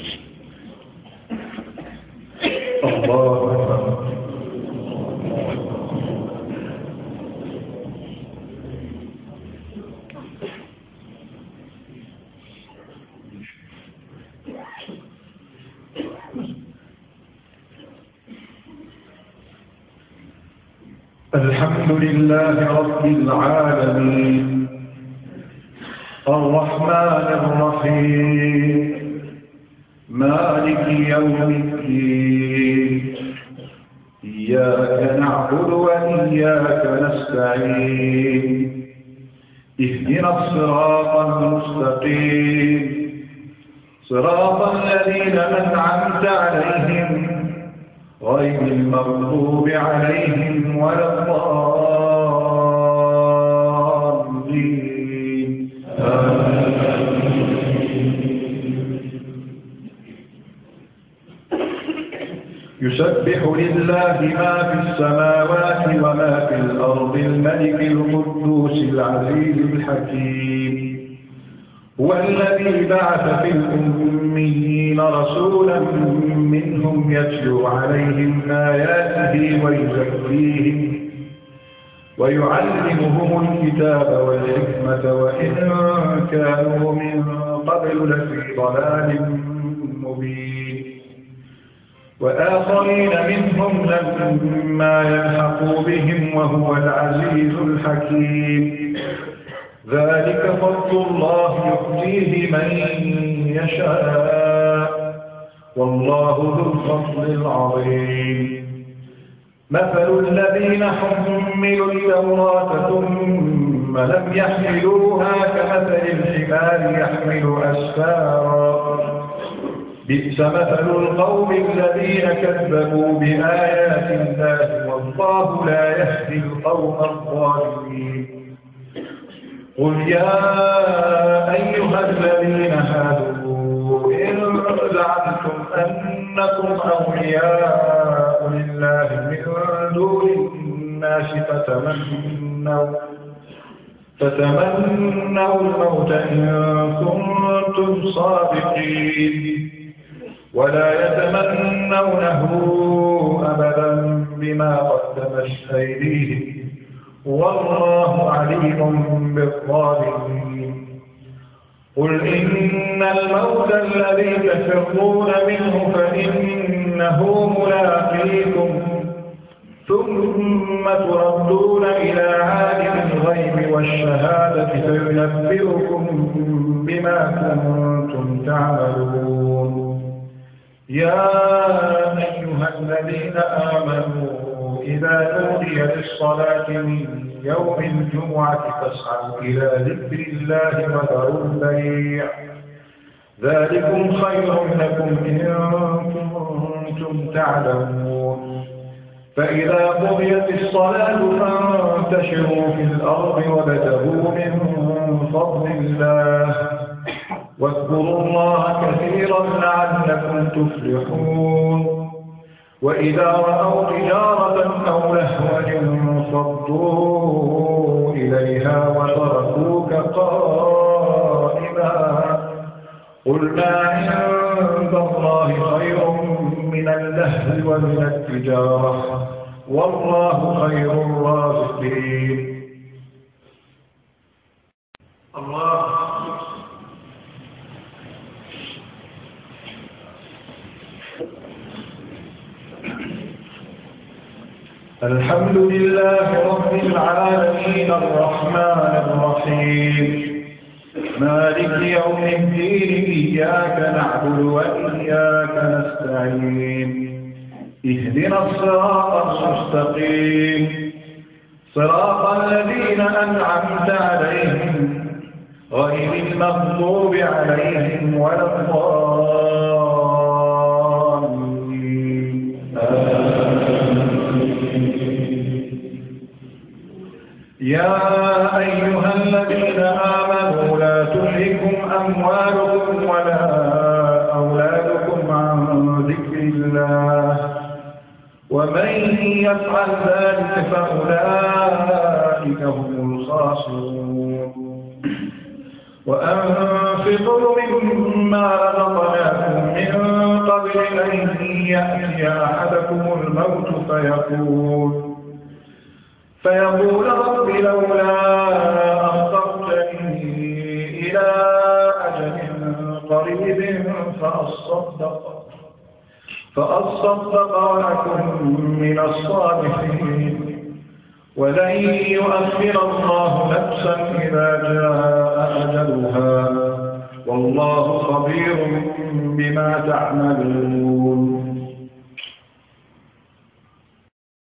الله أكبر. الحمد لله رب العالمين الرحمن الرحيم مالك يوم الدين إياك نعبد وإياك نستعين اهدنا الصراط المستقيم صراط الذين أنعمت عليهم غير المغضوب عليهم ولا الضالين يسبح لله ما في السماوات وما في الأرض الملك القدوس العزيز الحكيم هو الذي بعث في الأميين رسولا منهم يتلو عليهم آياته ويزكيهم ويعلمهم الكتاب والحكمة وإن كانوا من قبل لفي ضلال مبين وآخرين منهم لما يلحقوا بهم وهو العزيز الحكيم ذلك فضل الله يؤتيه من يشاء والله ذو الفضل العظيم مثل الذين حملوا التوراة ثم لم يحملوها كمثل الحمار يحمل أسفارا بئس مثل القوم الذين كذبوا بآيات الله والله لا يهدي القوم الظالمين قل يا أيها الذين هادوا إن زعمتم أنكم أولياء لله من دون الناس فتمنوا الموت إن كنتم صادقين ولا يتمنونه أبدا بما قدمت أيديهم والله عليم بالظالمين قل إن الموت الذي تفرون منه فإنه ملاقيكم ثم تردون إلى عالم الغيب والشهادة فينبئكم بما كنتم تعملون يا أيها الذين آمنوا إذا نودي للصلاة من يوم الجمعة فاسعوا إلى ذكر الله وذروا البيع ذلكم خير لكم إن كنتم تعلمون فإذا قضيت الصلاة فانتشروا في الأرض وابتغوا من فضل الله واذكروا الله كثيرا لعلكم تفلحون وإذا رأوا تجارة أو لهوا انفضوا إليها وتركوك قائما قل ما عند الله خير من اللهو ومن التجارة والله خير الرازقين الله الحمد لله رب العالمين الرحمن الرحيم مالك يوم الدين إياك نعبد وإياك نستعين اهدنا الصراط المستقيم صراط الذين أنعمت عليهم غير المغضوب عليهم ولا الضالين يا أيها الذين آمنوا لا تلهكم أموالكم ولا أولادكم عن ذكر الله ومن يفعل ذلك فأولئك هم الخاسرون وأنفقوا مما رزقناكم من يأتي أحدكم الموت فيقول رب لولا أخرتني إلى أجل قريب فأصدق وأكن من الصالحين ولن يؤخر الله نفسا إذا جاء أجلها والله خبير بما تعملون